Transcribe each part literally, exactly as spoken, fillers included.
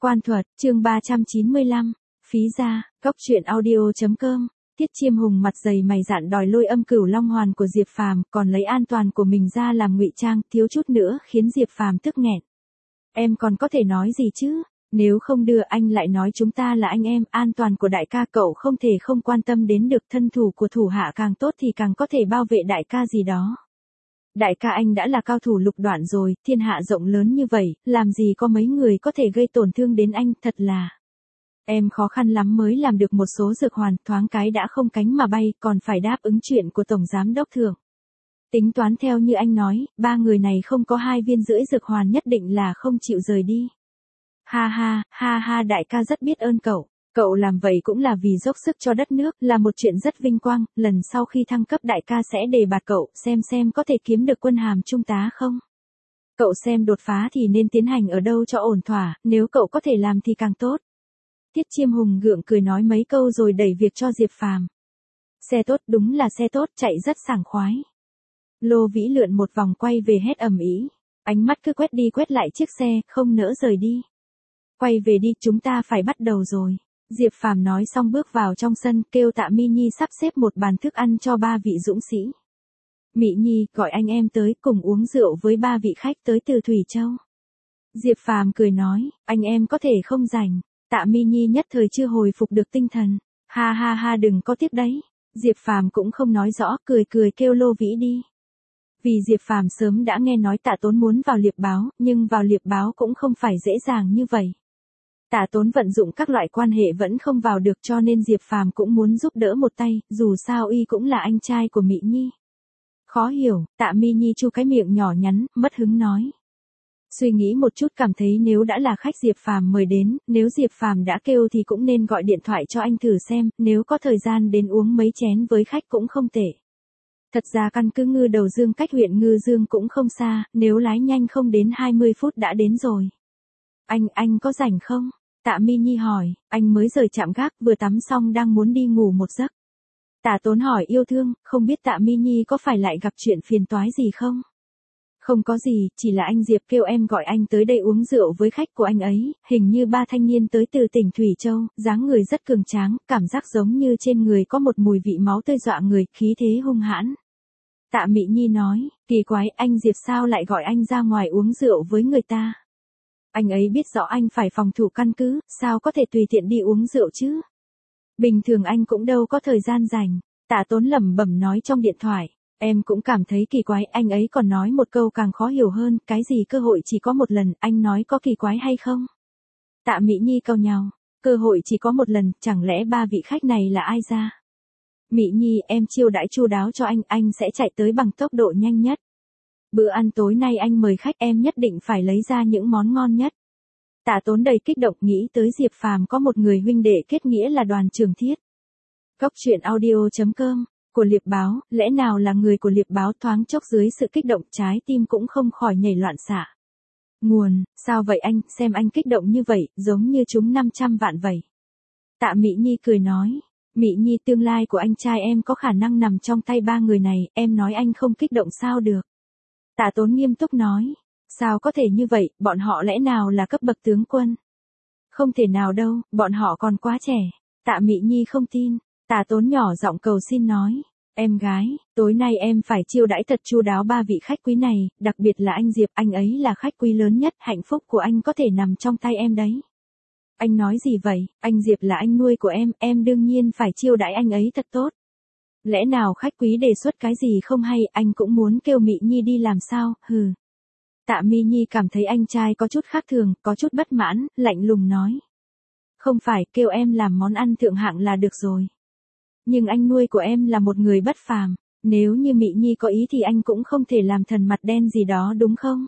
Quan thuật, chương ba trăm chín mươi lăm, phí ra, góc truyện audio.com. Tiết Chiêm Hùng mặt dày mày dạn đòi lôi âm Cửu Long Hoàn của Diệp Phàm, còn lấy an toàn của mình ra làm ngụy trang, thiếu chút nữa khiến Diệp Phàm tức nghẹn. Em còn có thể nói gì chứ? Nếu không đưa anh lại nói chúng ta là anh em, an toàn của đại ca cậu không thể không quan tâm đến được, thân thủ của thủ hạ càng tốt thì càng có thể bảo vệ đại ca gì đó. Đại ca anh đã là cao thủ lục đoạn rồi, thiên hạ rộng lớn như vậy, làm gì có mấy người có thể gây tổn thương đến anh, thật là. Em khó khăn lắm mới làm được một số dược hoàn, thoáng cái đã không cánh mà bay, còn phải đáp ứng chuyện của Tổng Giám Đốc Thượng. Tính toán theo như anh nói, ba người này không có hai viên rưỡi dược hoàn nhất định là không chịu rời đi. Ha ha, ha ha, đại ca rất biết ơn cậu. Cậu làm vậy cũng là vì dốc sức cho đất nước, là một chuyện rất vinh quang, lần sau khi thăng cấp đại ca sẽ đề bạt cậu, xem xem có thể kiếm được quân hàm trung tá không. Cậu xem đột phá thì nên tiến hành ở đâu cho ổn thỏa, nếu cậu có thể làm thì càng tốt. Tiết Chiêm Hùng gượng cười nói mấy câu rồi đẩy việc cho Diệp Phàm. Xe tốt, đúng là xe tốt, chạy rất sảng khoái. Lô Vĩ lượn một vòng quay về hét ầm ĩ, ánh mắt cứ quét đi quét lại chiếc xe, không nỡ rời đi. Quay về đi, chúng ta phải bắt đầu rồi. Diệp Phàm nói xong bước vào trong sân, kêu Tạ Mi Nhi sắp xếp một bàn thức ăn cho ba vị dũng sĩ. Mỹ Nhi, gọi anh em tới cùng uống rượu với ba vị khách tới từ Thủy Châu. Diệp Phàm cười nói, anh em có thể không rảnh. Tạ Mi Nhi nhất thời chưa hồi phục được tinh thần. Ha ha ha, đừng có tiếc đấy. Diệp Phàm cũng không nói rõ, cười cười kêu Lô Vĩ đi. Vì Diệp Phàm sớm đã nghe nói Tạ Tốn muốn vào Liệp Báo, nhưng vào Liệp Báo cũng không phải dễ dàng như vậy. Tạ Tốn vận dụng các loại quan hệ vẫn không vào được, cho nên Diệp Phàm cũng muốn giúp đỡ một tay, dù sao y cũng là anh trai của Mỹ Nhi. Khó hiểu, Tạ Mi Nhi chu cái miệng nhỏ nhắn, mất hứng nói. Suy nghĩ một chút cảm thấy nếu đã là khách Diệp Phàm mời đến, nếu Diệp Phàm đã kêu thì cũng nên gọi điện thoại cho anh thử xem, nếu có thời gian đến uống mấy chén với khách cũng không tệ. Thật ra căn cứ Ngư Đầu Dương cách huyện Ngư Dương cũng không xa, nếu lái nhanh không đến hai mươi phút đã đến rồi. Anh, anh có rảnh không? Tạ Mi Nhi hỏi, anh mới rời trạm gác, vừa tắm xong đang muốn đi ngủ một giấc. Tạ Tốn hỏi yêu thương, không biết Tạ Mi Nhi có phải lại gặp chuyện phiền toái gì không? Không có gì, chỉ là anh Diệp kêu em gọi anh tới đây uống rượu với khách của anh ấy, hình như ba thanh niên tới từ tỉnh Thủy Châu, dáng người rất cường tráng, cảm giác giống như trên người có một mùi vị máu tươi dọa người, khí thế hung hãn. Tạ Mỹ Nhi nói, kỳ quái, anh Diệp sao lại gọi anh ra ngoài uống rượu với người ta? Anh ấy biết rõ anh phải phòng thủ căn cứ, sao có thể tùy tiện đi uống rượu chứ? Bình thường anh cũng đâu có thời gian rảnh. Tạ Tốn lẩm bẩm nói trong điện thoại. Em cũng cảm thấy kỳ quái, anh ấy còn nói một câu càng khó hiểu hơn, cái gì cơ hội chỉ có một lần, anh nói có kỳ quái hay không? Tạ Mỹ Nhi cau nhàu, cơ hội chỉ có một lần, chẳng lẽ ba vị khách này là ai ra? Mỹ Nhi, em chiêu đãi chu đáo cho anh, anh sẽ chạy tới bằng tốc độ nhanh nhất. Bữa ăn tối nay anh mời khách, em nhất định phải lấy ra những món ngon nhất. Tạ Tốn đầy kích động nghĩ tới Diệp Phàm có một người huynh đệ kết nghĩa là Đoàn Trường Thiết. Góc truyện audio.com. Của Liệp Báo, lẽ nào là người của Liệp Báo, thoáng chốc dưới sự kích động trái tim cũng không khỏi nhảy loạn xạ. Nguồn, sao vậy anh, xem anh kích động như vậy, giống như trúng năm trăm vạn vậy. Tạ Mỹ Nhi cười nói, Mỹ Nhi, tương lai của anh trai em có khả năng nằm trong tay ba người này, em nói anh không kích động sao được. Tạ Tốn nghiêm túc nói, sao có thể như vậy, bọn họ lẽ nào là cấp bậc tướng quân? Không thể nào đâu, bọn họ còn quá trẻ. Tạ Mỹ Nhi không tin. Tạ Tốn nhỏ giọng cầu xin nói, em gái, tối nay em phải chiêu đãi thật chu đáo ba vị khách quý này, đặc biệt là anh Diệp, anh ấy là khách quý lớn nhất, hạnh phúc của anh có thể nằm trong tay em đấy. Anh nói gì vậy, anh Diệp là anh nuôi của em, em đương nhiên phải chiêu đãi anh ấy thật tốt. Lẽ nào khách quý đề xuất cái gì không hay, anh cũng muốn kêu Mỹ Nhi đi làm sao, hừ. Tạ Mi Nhi cảm thấy anh trai có chút khác thường, có chút bất mãn, lạnh lùng nói. Không phải, kêu em làm món ăn thượng hạng là được rồi. Nhưng anh nuôi của em là một người bất phàm, nếu như Mỹ Nhi có ý thì anh cũng không thể làm thần mặt đen gì đó đúng không?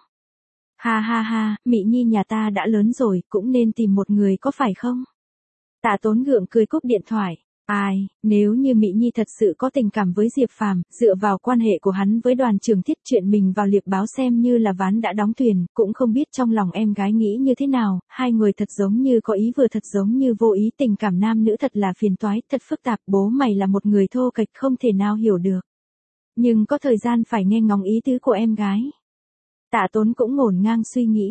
Ha ha ha, Mỹ Nhi nhà ta đã lớn rồi, cũng nên tìm một người có phải không? Tạ Tốn gượng cười cúp điện thoại. Ai, nếu như Mỹ Nhi thật sự có tình cảm với Diệp Phàm, dựa vào quan hệ của hắn với Đoàn Trường Thiết, chuyện mình vào Liệp Báo xem như là ván đã đóng thuyền, cũng không biết trong lòng em gái nghĩ như thế nào, hai người thật giống như có ý vừa thật giống như vô ý, tình cảm nam nữ thật là phiền toái, thật phức tạp, bố mày là một người thô kệch không thể nào hiểu được. Nhưng có thời gian phải nghe ngóng ý tứ của em gái. Tạ Tốn cũng ngổn ngang suy nghĩ.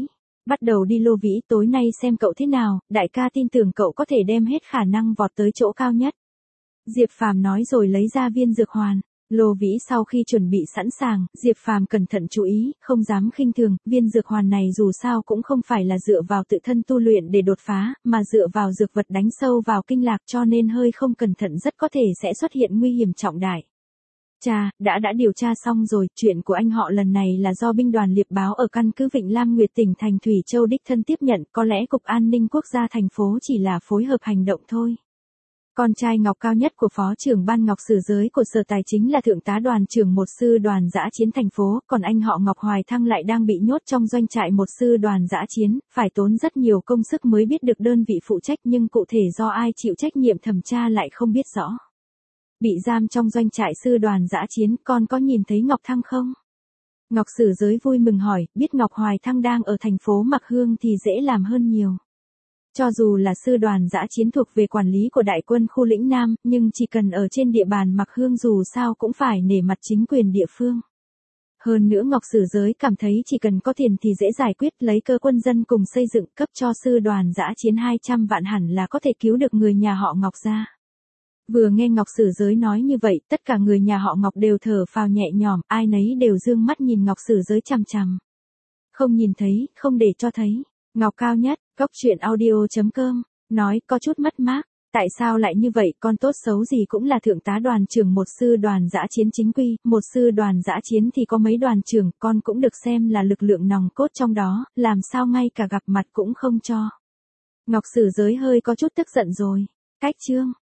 Bắt đầu đi Lô Vĩ, tối nay xem cậu thế nào, đại ca tin tưởng cậu có thể đem hết khả năng vọt tới chỗ cao nhất. Diệp Phàm nói rồi lấy ra viên dược hoàn. Lô Vĩ sau khi chuẩn bị sẵn sàng, Diệp Phàm cẩn thận chú ý, không dám khinh thường, viên dược hoàn này dù sao cũng không phải là dựa vào tự thân tu luyện để đột phá, mà dựa vào dược vật đánh sâu vào kinh lạc, cho nên hơi không cẩn thận rất có thể sẽ xuất hiện nguy hiểm trọng đại. Cha, đã đã điều tra xong rồi, chuyện của anh họ lần này là do binh đoàn liệp báo ở căn cứ Vịnh Lam Nguyệt tỉnh thành Thủy Châu đích thân tiếp nhận, có lẽ Cục An ninh Quốc gia thành phố chỉ là phối hợp hành động thôi. Con trai Ngọc cao nhất của Phó trưởng ban Ngọc Sử Giới của Sở Tài chính là Thượng tá đoàn trưởng một sư đoàn dã chiến thành phố, còn anh họ Ngọc Hoài Thăng lại đang bị nhốt trong doanh trại một sư đoàn dã chiến, phải tốn rất nhiều công sức mới biết được đơn vị phụ trách nhưng cụ thể do ai chịu trách nhiệm thẩm tra lại không biết rõ. Bị giam trong doanh trại sư đoàn dã chiến, con có nhìn thấy Ngọc Thăng không? Ngọc Sử Giới vui mừng hỏi, biết Ngọc Hoài Thăng đang ở thành phố Mạc Hương thì dễ làm hơn nhiều. Cho dù là sư đoàn dã chiến thuộc về quản lý của đại quân khu lĩnh Nam, nhưng chỉ cần ở trên địa bàn Mạc Hương dù sao cũng phải nể mặt chính quyền địa phương. Hơn nữa Ngọc Sử Giới cảm thấy chỉ cần có tiền thì dễ giải quyết, lấy cơ quân dân cùng xây dựng cấp cho sư đoàn dã chiến hai trăm vạn hẳn là có thể cứu được người nhà họ Ngọc ra. Vừa nghe Ngọc Sử Giới nói như vậy, tất cả người nhà họ Ngọc đều thở phào nhẹ nhõm, ai nấy đều dương mắt nhìn Ngọc Sử Giới chằm chằm. Không nhìn thấy, không để cho thấy. Ngọc cao nhất, góc truyện audio chấm com, nói có chút mất mát, tại sao lại như vậy, con tốt xấu gì cũng là thượng tá đoàn trưởng một sư đoàn dã chiến chính quy, một sư đoàn dã chiến thì có mấy đoàn trưởng, con cũng được xem là lực lượng nòng cốt trong đó, làm sao ngay cả gặp mặt cũng không cho. Ngọc Sử Giới hơi có chút tức giận rồi, cách chương.